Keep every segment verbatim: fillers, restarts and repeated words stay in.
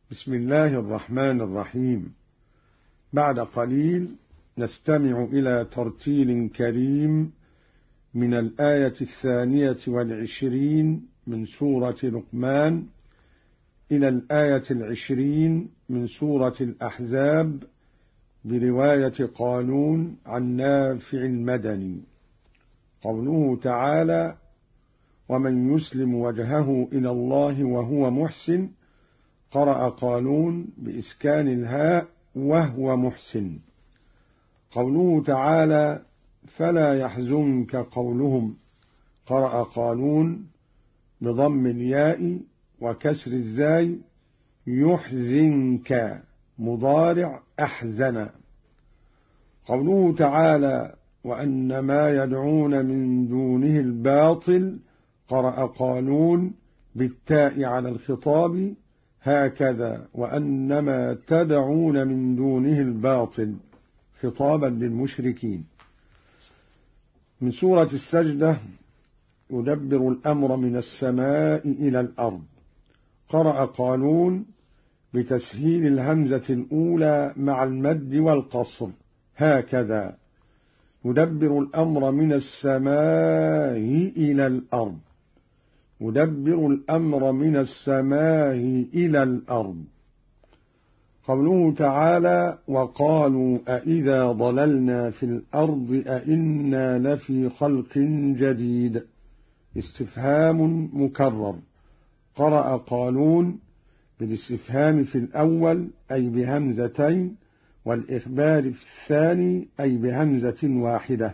بسم الله الرحمن الرحيم. بعد قليل نستمع إلى ترتيل كريم من الآية الثانية والعشرين من سورة لقمان إلى الآية العشرين من سورة الأحزاب برواية قالون عن نافع المدني. قوله تعالى: ومن يسلم وجهه إلى الله وهو محسن، قرأ قالون بإسكان الهاء وهو محسن. قوله تعالى: فلا يحزنك قولهم، قرأ قالون بضم الياء وكسر الزاي، يحزنك مضارع أحزن. قوله تعالى: وأن ما يدعون من دونه الباطل، قرأ قالون بالتاء على الخطاب هكذا: وأنما تدعون من دونه الباطل، خطابا للمشركين. من سورة السجدة: يدبر الأمر من السماء إلى الأرض، قرأ قالون بتسهيل الهمزة الأولى مع المد والقصر هكذا: يدبر الأمر من السماء إلى الأرض، يدبر الأمر من السماء إلى الأرض. قوله تعالى: وقالوا أإذا ضللنا في الأرض أإنا لفي خلق جديد، استفهام مكرر، قرأ قالون بالاستفهام في الأول أي بهمزتين، والإخبار في الثاني أي بهمزة واحدة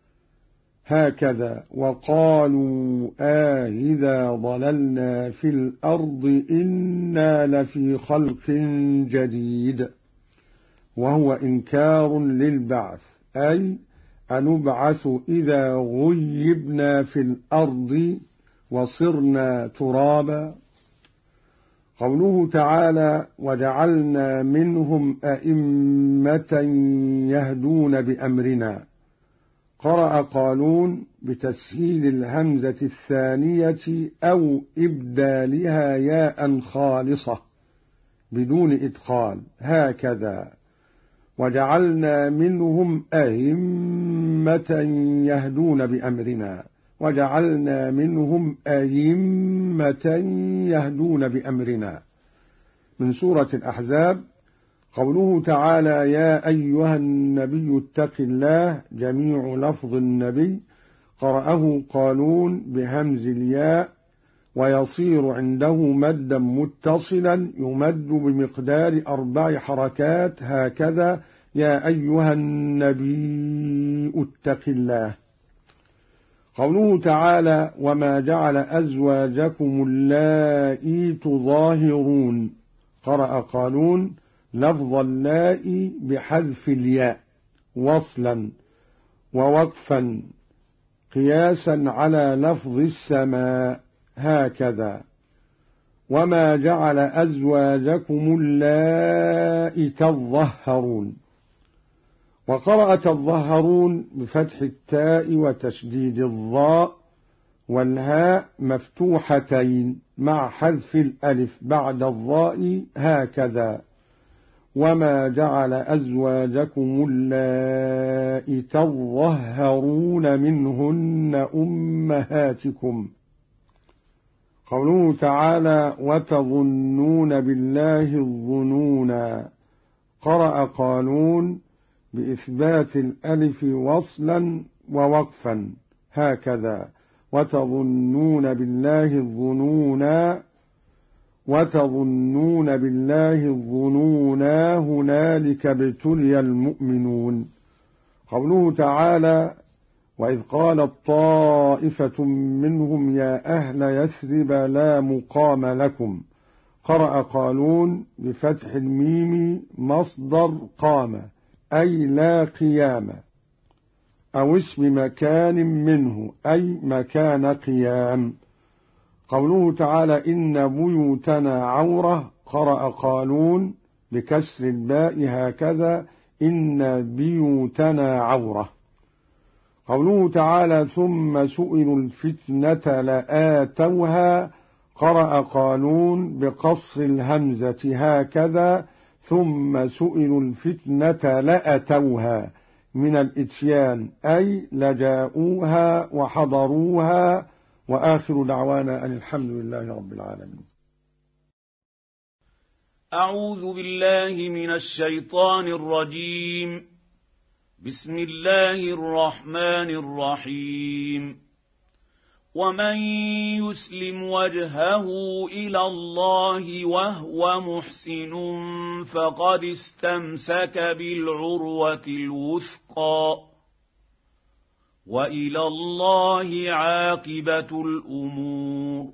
هكذا: وقالوا آإذا ضللنا في الأرض إنا لفي خلق جديد، وهو إنكار للبعث، أي أنبعث إذا غيبنا في الأرض وصرنا ترابا. قوله تعالى: وجعلنا منهم أئمة يهدون بأمرنا، قرأ قالون بتسهيل الهمزة الثانية أو إبدالها ياء خالصة بدون إدخال هكذا: وجعلنا منهم أئمة يهدون بأمرنا، وجعلنا منهم أئمة يهدون بأمرنا. من سورة الأحزاب: قوله تعالى: يا أيها النبي اتق الله، جميع لفظ النبي، قرأه قالون بهمز الياء، ويصير عنده مدا متصلا يمد بمقدار أربع حركات هكذا: يا أيها النبي اتق الله. قوله تعالى: وما جعل أزواجكم اللائي تظاهرون، قرأ قالون لفظ اللائي بحذف الياء وصلا ووقفا قياسا على لفظ السماء هكذا: وما جعل أزواجكم اللائي تظهرون. وقرأ تظهرون بفتح التاء وتشديد الضاء والهاء مفتوحتين مع حذف الألف بعد الضاء هكذا: وما جعل أزواجكم اللائي تظهرون منهن أمهاتكم. قوله تعالى: وتظنون بالله الظنونا، قرأ قالون بإثبات الألف وصلا ووقفا هكذا: وتظنون بالله الظنونا، وتظنون بالله الظنونا هنالك ابتلي المؤمنون. قوله تعالى: وإذ قالت طائفة منهم يا أهل يثرب لا مقام لكم، قرأ قالون بفتح الميم مصدر قام أي لا قيام، أو اسم مكان منه أي مكان قيام. قوله تعالى: إن بيوتنا عورة، قرأ قالون بكسر الباء هكذا: إن بيوتنا عورة. قوله تعالى: ثم سئلوا الفتنة لآتوها، قرأ قالون بقصر الهمزة هكذا ثم سئلوا الفتنة لأتوها من الإتيان أي لجاءوها وحضروها. وآخر دعوانا أن الحمد لله رب العالمين. أعوذ بالله من الشيطان الرجيم. بسم الله الرحمن الرحيم. ومن يسلم وجهه إلى الله وهو محسن فقد استمسك بالعروة الوثقى وإلى الله عاقبة الأمور.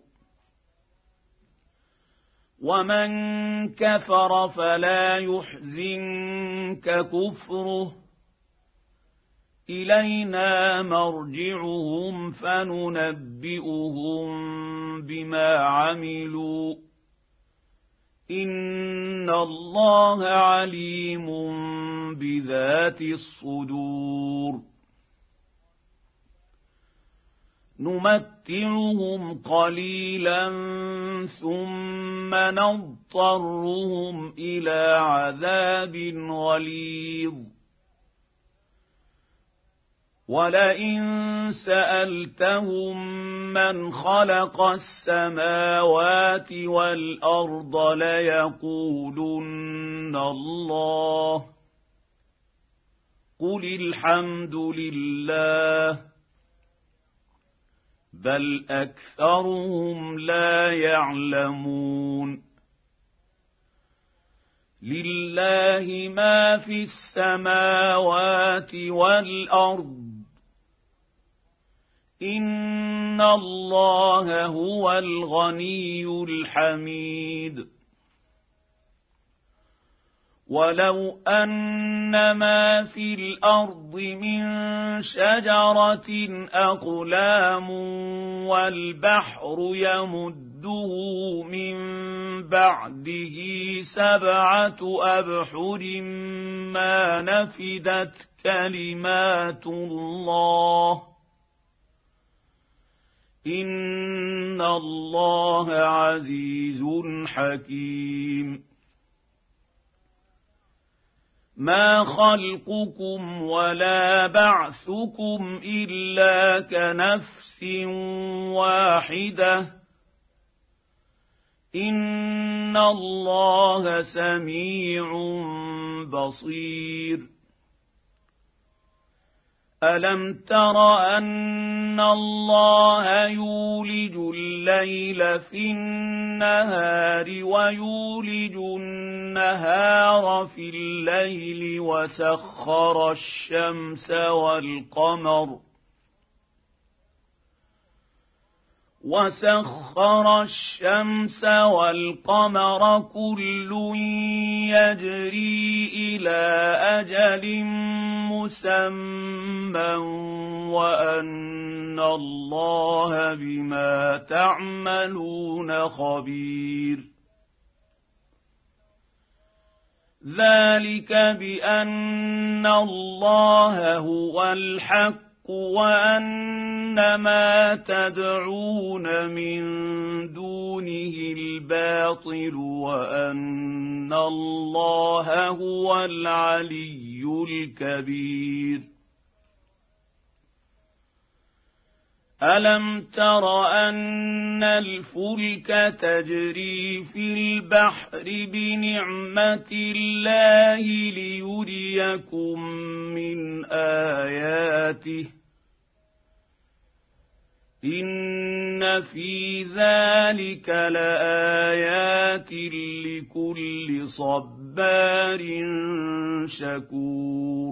ومن كفر فلا يحزنك كفره إلينا مرجعهم فننبئهم بما عملوا إن الله عليم بذات الصدور. نمتعهم قليلا ثم نضطرهم إلى عذاب غليظ. ولئن سألتهم من خلق السماوات والأرض ليقولن الله قل الحمد لله بل أكثرهم لا يعلمون. لله ما في السماوات والأرض إن الله هو الغني الحميد. ولو أن ما في الأرض من شجرة أقلام والبحر يمده من بعده سبعة أبحر ما نفدت كلمات الله إن الله عزيز حكيم. ما خلقكم ولا بعثكم إلا كنفس واحدة إن الله سميع بصير. ألم تر أن الله يولج الليل في النهار ويولج النهار في الليل وسخر الشمس والقمر وسخر الشمس والقمر كل يجري إلى أجل مسمى وأن الله بما تعملون خبير. ذلك بأن الله هو الحق وأن ما تدعون من دونه الباطل وأن الله هو العلي الكبير. ألم تر أن الفلك تجري في البحر بنعمة الله ليريكم من آياته إن في ذلك لآيات لكل صبار شكور.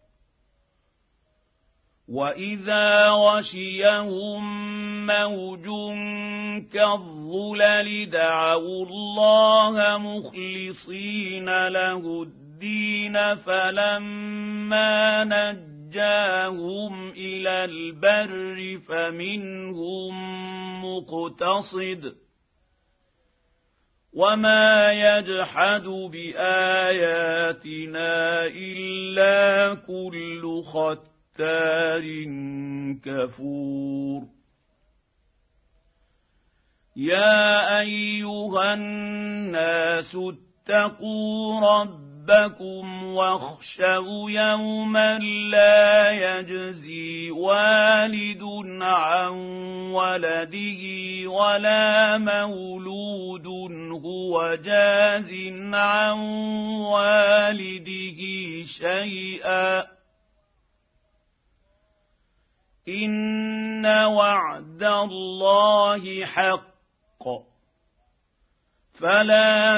وإذا غشيهم موج كالظلل دعوا الله مخلصين له الدين فلما نجاهم إلى البر فمنهم مقتصد وما يجحد بآياتنا إلا كل ختار كفور. يا أيها الناس اتقوا ربكم واخشوا يوما لا يجزي والد عن ولده ولا مولود هو جاز عن والده شيئا إن وعد الله حق فلا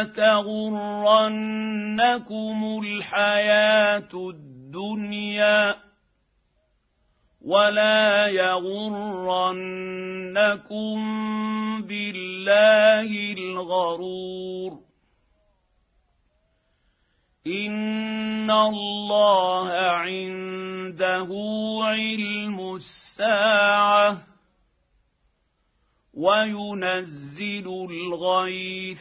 تغرنكم الحياة الدنيا ولا يغرنكم بالله الغرور إن الله عنده علم الساعة وينزل الغيث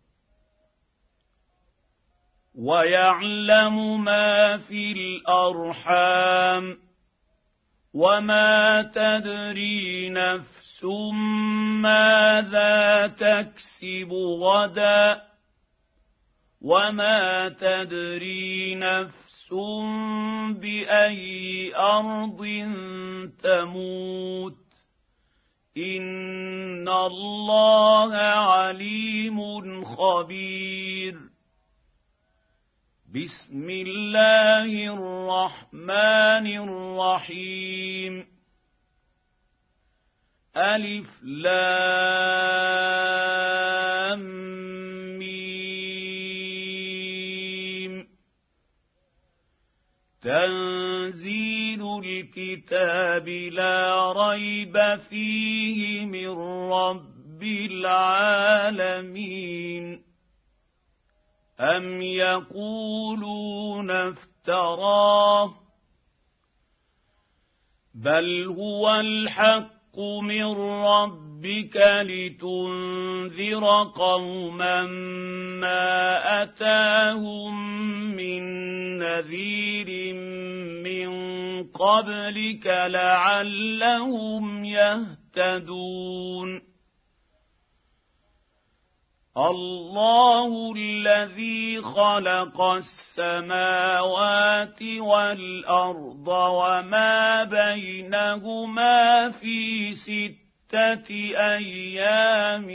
ويعلم ما في الأرحام وما تدري نفس ماذا تكسب غدا وما تدري نفس بأي أرض تموت إن الله عليم خبير بسم الله الرحمن الرحيم ألف لام ميم تنزيل الكتاب لا ريب فيه من رب العالمين أم يقولون افتراه بل هو الحق من ربك لتنذر قوما ما أتاهم من نذير من قبلك لعلهم يهتدون الله الذي خلق السماوات والأرض وما بينهما في ستة أيام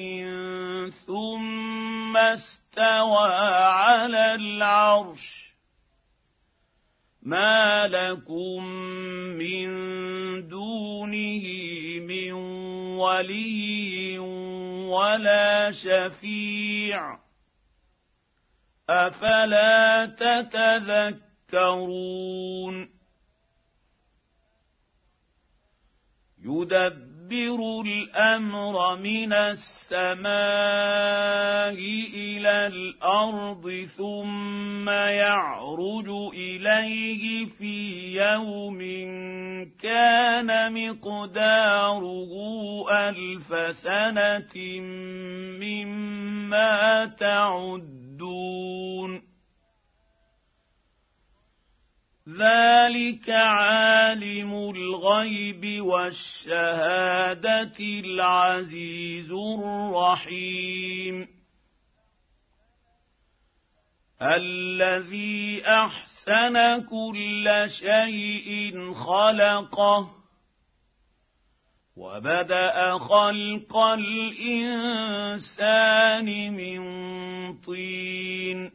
ثم استوى على العرش ما لكم من دونه من ولي ولا شفيع أفلا تتذكرون يدبر الأمر من السماء إلى الأرض ثم يعرج إليه في يوم كان مقداره ألف سنة مما تعدون ذلك عالم الغيب والشهادة العزيز الرحيم الذي أحسن كل شيء خلقه وبدأ خلق الإنسان من طين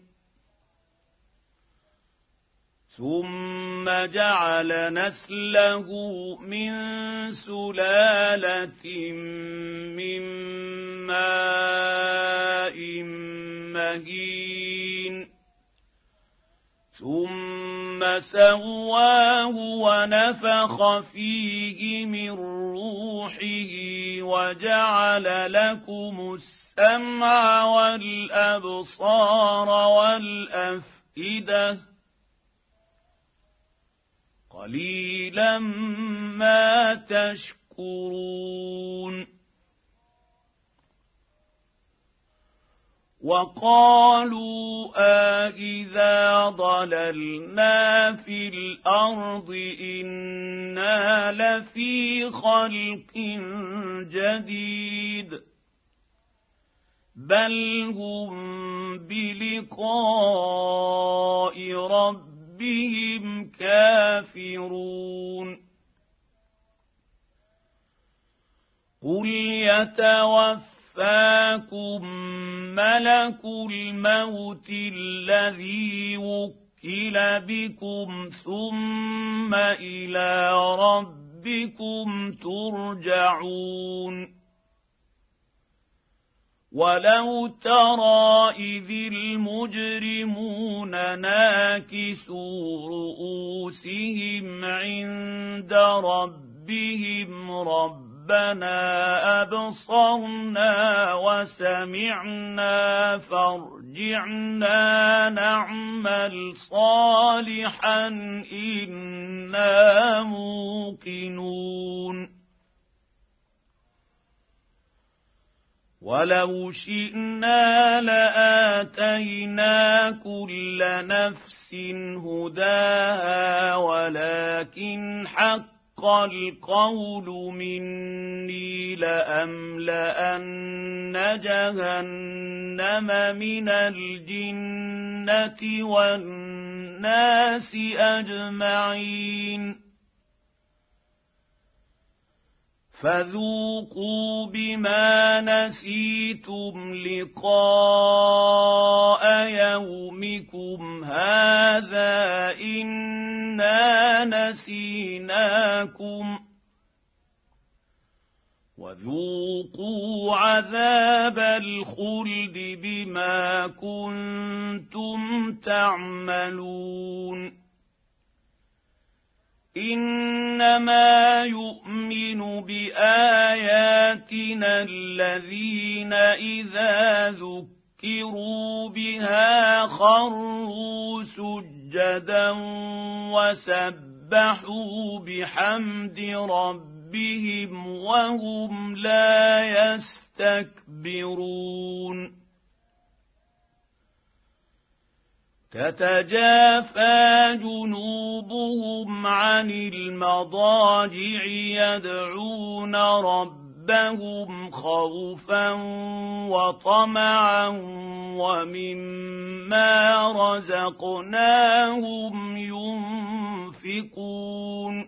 ثم جعل نسله من سلالة من ماء مهين ثم سواه ونفخ فيه من روحه وجعل لكم السمع والأبصار والأفئدة قليلا ما تشكرون وقالوا أإذا ضللنا في الأرض إنا لفي خلق جديد بل هم بلقاء ربهم كافرون قل يتوفاكم ملك الموت الذي وكل بكم ثم إلى ربكم ترجعون ولو ترى إذ المجرمون ناكسوا رؤوسهم عند ربهم ربنا أبصرنا وسمعنا فارجعنا نعمل صالحا إنا موقنون ولو شئنا لآتينا كل نفس هداها ولكن حق القول مني لأملأن جهنم من الجنة والناس أجمعين فذوقوا بما نسيتم لقاء يومكم هذا إنا نسيناكم وذوقوا عذاب الخلد بما كنتم تعملون إنما يؤمن بآياتنا الذين إذا ذكروا بها خروا سجدا وسبحوا بحمد ربهم وهم لا يستكبرون تتجافى جنوبهم عن المضاجع يدعون ربهم خوفا وطمعا ومما رزقناهم ينفقون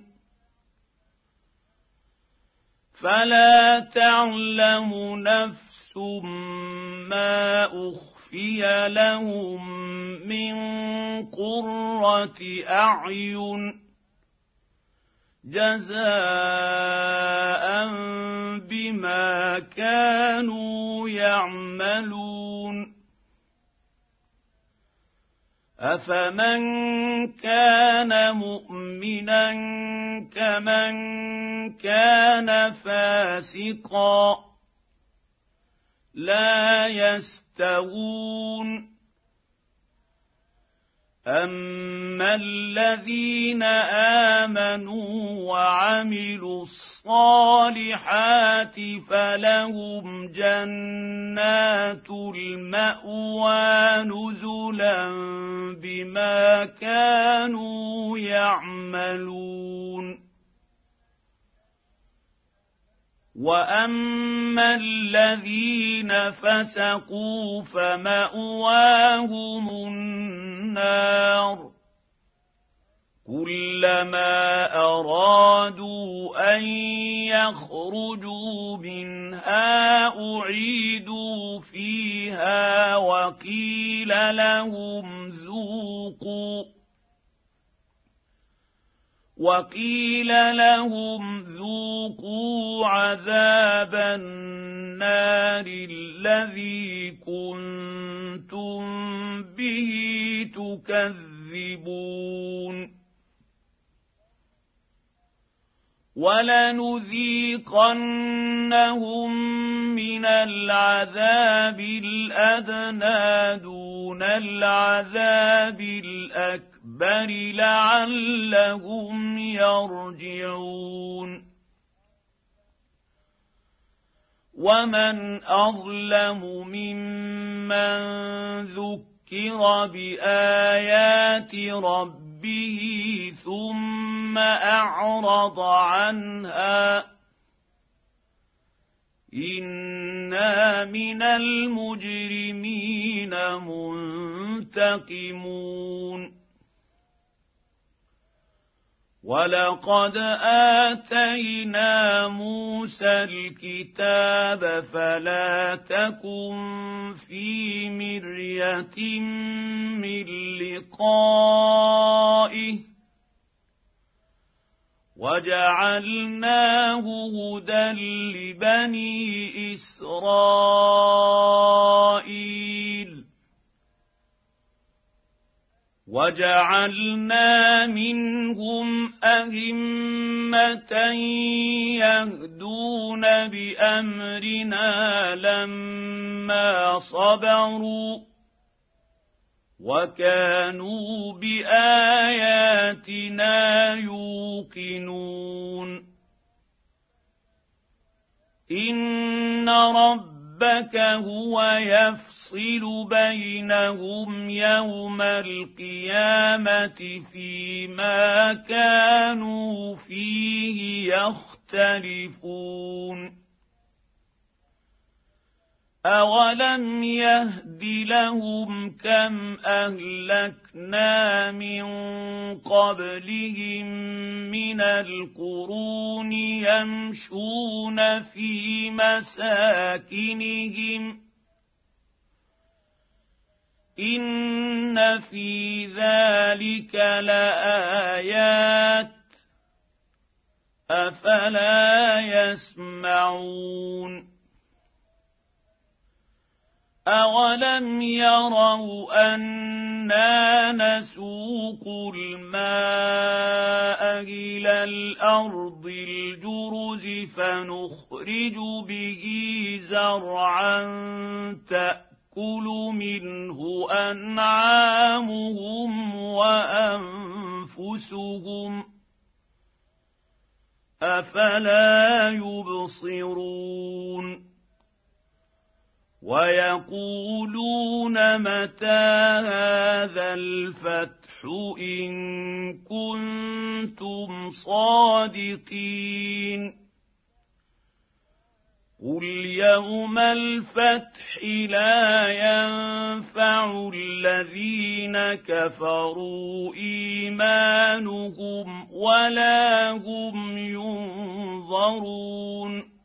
فلا تعلم نفس ما أخفي لهم من قرة أعين جزاء بما كانوا يعملون أفمن كان مؤمنا كمن كان فاسقا لا يستوون أما الذين آمنوا وعملوا الصالحات فلهم جنات المأوى نزلا بما كانوا يعملون وأما الذين فسقوا فمأواهم النار كلما أرادوا أن يخرجوا منها أعيدوا فيها وقيل لهم ذوقوا وقيل لهم ذوقوا عذاب النار الذي كنتم به تكذبون ولنذيقنهم من العذاب الأدنى دون العذاب الأكبر لعلهم يرجعون ومن أظلم ممن ذكر بآيات ربه ثم أعرض عنها إن إنا من المجرمين منتقمون ولقد آتينا موسى الكتاب فلا تكن في مرية من لقائه وجعلناه هدى لبني إسرائيل وجعلنا منهم أئمة يهدون بأمرنا لما صبروا وكانوا بآياتنا يوقنون إن ربك هو يفصل بينهم يوم القيامة فيما كانوا فيه يختلفون أولم يهد لهم كم أهلكنا من قبلهم من القرون يمشون في مساكنهم إن في ذلك لآيات أفلا يسمعون أولم يروا أنا نسوق الماء إلى الأرض الجرز فنخرج به زرعا تأكل منه أنعامهم وأنفسهم أفلا يبصرون ويقولون متى هذا الفتح إن كنتم صادقين قل يوم الفتح لا ينفع الذين كفروا إيمانهم ولا هم ينظرون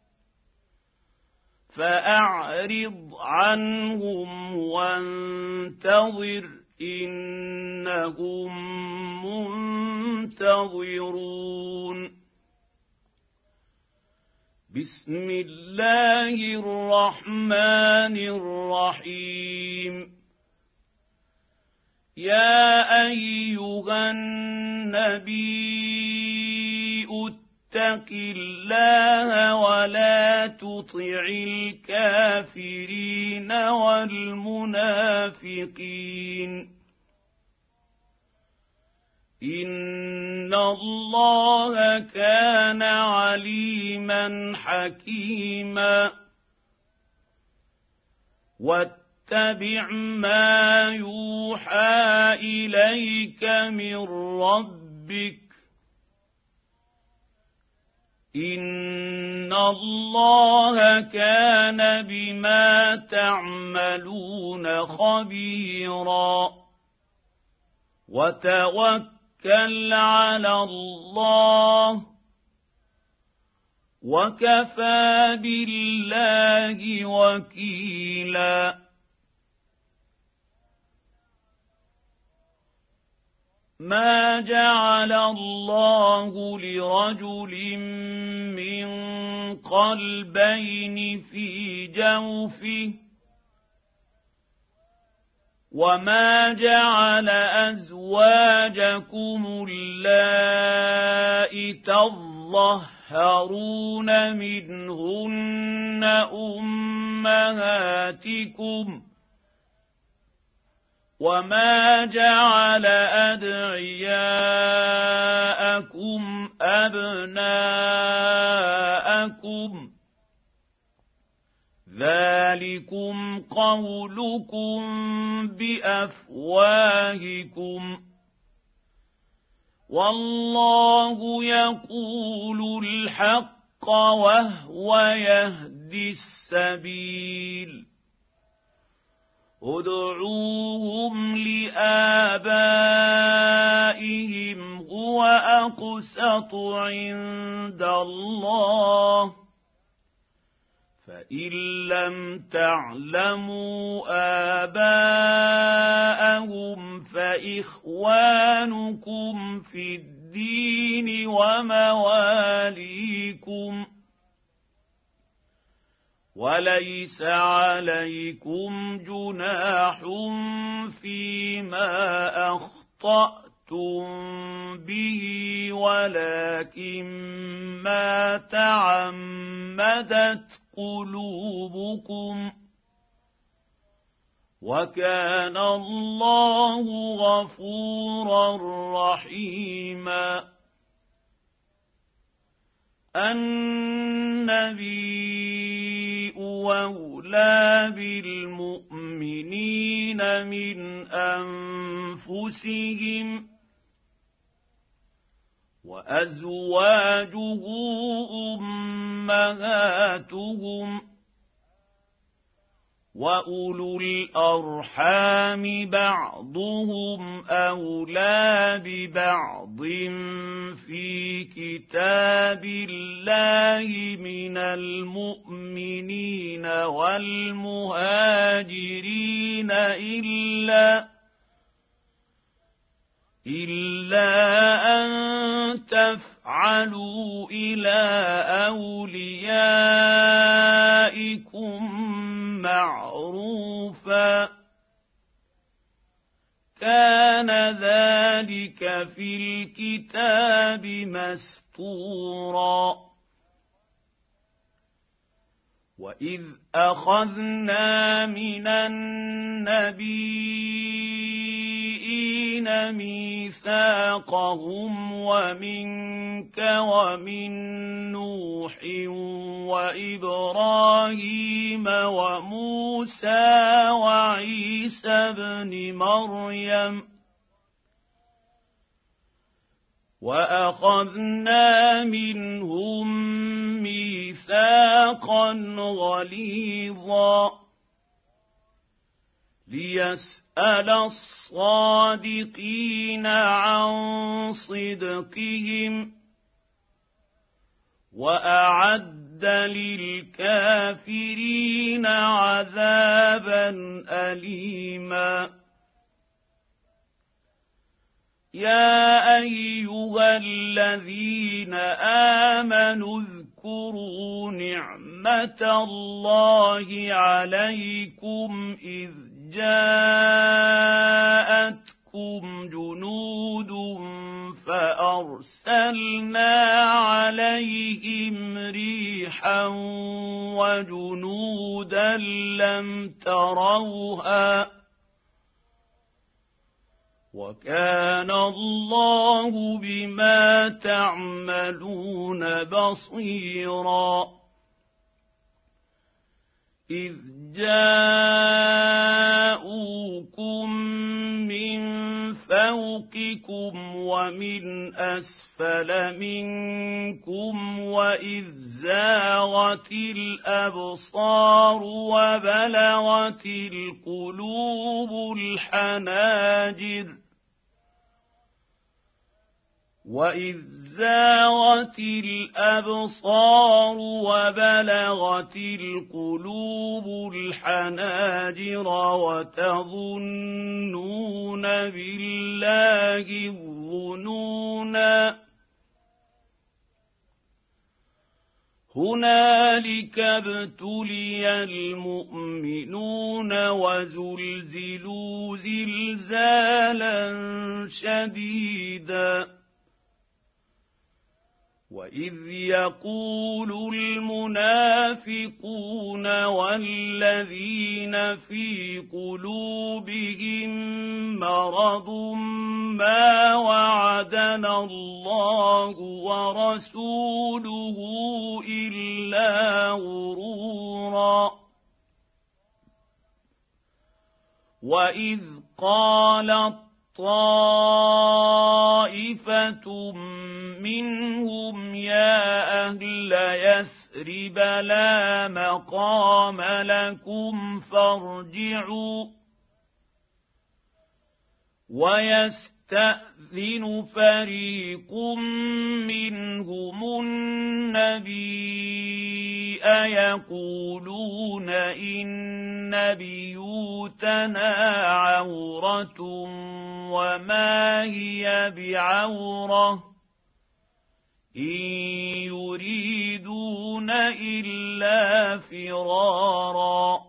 فأعرض عنهم وانتظر إنهم منتظرون بسم الله الرحمن الرحيم يا أيها النبي اتق الله ولا تطع الكافرين والمنافقين إن الله كان عليما حكيما واتبع ما يوحى إليك من ربك إن الله كان بما تعملون خبيرا وتوكل على الله وكفى بالله وكيلا ما جعل الله لرجل من قلبين في جوفه وما جعل أزواجكم اللائي تظهرون منهن أمهاتكم وما جعل أدعياءكم أبناءكم ذلكم قولكم بأفواهكم والله يقول الحق وهو يهدي السبيل ادعوهم لآبائهم هو أقسط عند الله فإن لم تعلموا آباءهم فإخوانكم في الدين ومواليكم وليس عليكم جناح فيما أخطأتم به ولكن ما تعمدت قلوبكم وكان الله غفورا رحيما. النبي أولى بالمؤمنين من أنفسهم وأزواجه أمهاتهم وأولو الأرحام بعضهم أولى ببعض في كتاب الله من المؤمنين والمهاجرين إلا إلا أن تفعلوا إلى أوليائكم معروفا كان ذلك في الكتاب مسطورا. وإذ أخذنا من النبيين ميثاقهم ومنك ومن نوح وإبراهيم وموسى وعيسى ابن مريم وأخذنا منهم ميثاقا غليظا ليسأل الصادقين عن صدقهم وأعد للكافرين عذابا أليما. يا أيها الذين آمنوا اذكروا نعمة الله عليكم إذ جاءتكم جنود فأرسلنا عليهم ريحا وجنودا لم تروها وكان الله بما تعملون بصيرا. إذ جاءوكم من فوقكم ومن أسفل منكم وإذ زاغت الأبصار وبلغت القلوب الحناجر وإذ زاغت الأبصار وبلغت القلوب الحناجر وتظنون بالله الظنونا. هنالك ابتلي المؤمنون وزلزلوا زلزالا شديدا. وإذ يقول المنافقون والذين في قلوبهم مرض ما وعدنا الله ورسوله إلا غرورا. وإذ قالت طائفة منهم يا أهل يثرب لا مقام لكم فارجعوا ويستأذن فريق منهم النبي يقولون إن بيوتنا عورة وما هي بعورة إن يريدون إلا فرارا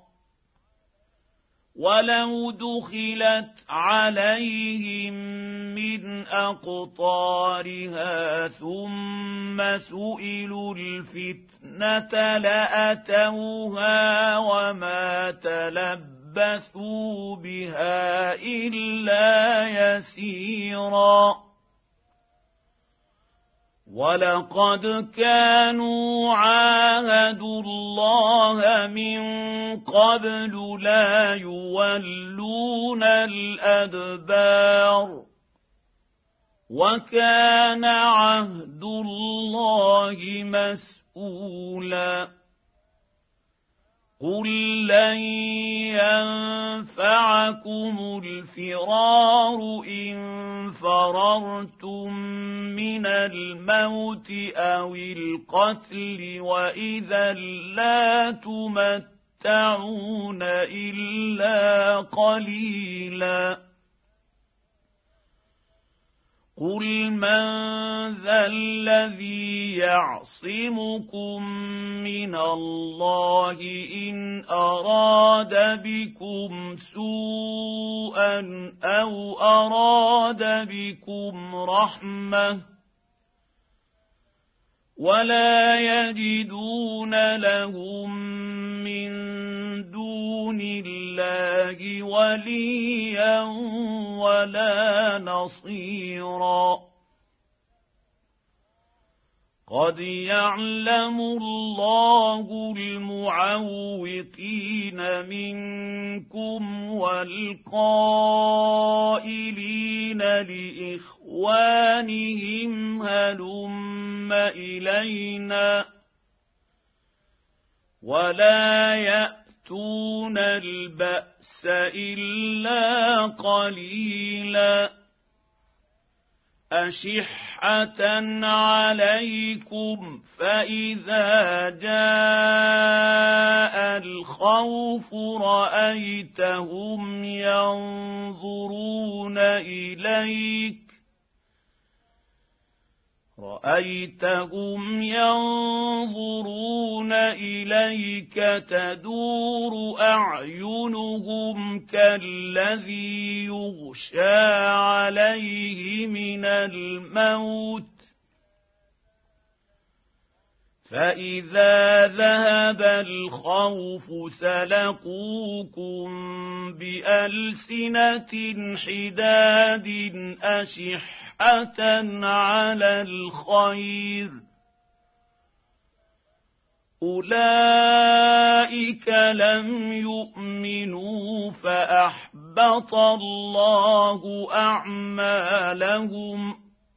ولو دخلت عليهم من أقطارها ثم سئلوا الفتنة لأتوها وما تلبثوا بها إلا يسيرا ولقد كانوا عاهدوا الله من قبل لا يولون الأدبار وكان عهد الله مسؤولا قل لن ينفعكم الفرار إن فررتم من الموت أو القتل وإذا لا تمتعون إلا قليلا قل من ذا الذي يعصمكم من الله إن أراد بكم سوءا أو أراد بكم رحمة ولا يجدون لهم من دون الله وليا ولا نصيرا قد يعلم الله المعوقين منكم والقائلين لإخوانهم هلم إلينا ولا يأتون البأس إلا قليلا أشحة عليكم فإذا جاء الخوف رأيتهم ينظرون إليك رأيتهم ينظرون إليك تدور أعينهم كالذي يغشى عليه من الموت فإذا ذهب الخوف سلقوكم بألسنة حداد أشحة على الخير أولئك لم يؤمنوا فأحبط الله أعمالهم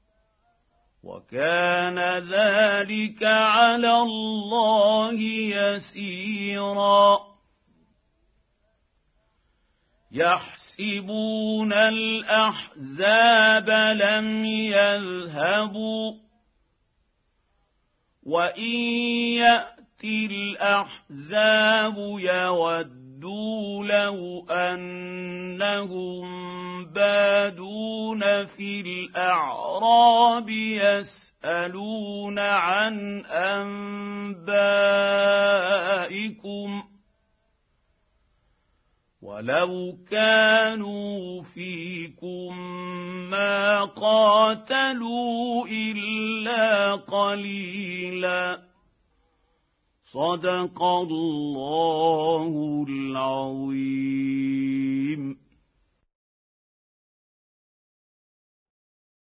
وكان ذلك على الله يسيرا يحسبون الأحزاب لم يذهبوا وإن يأتي الأحزاب يودوا لو أنهم بادون في الأعراب يسألون عن أنبائكم ولو كانوا فيكم ما قاتلوا إلا قليلا صدق الله العظيم.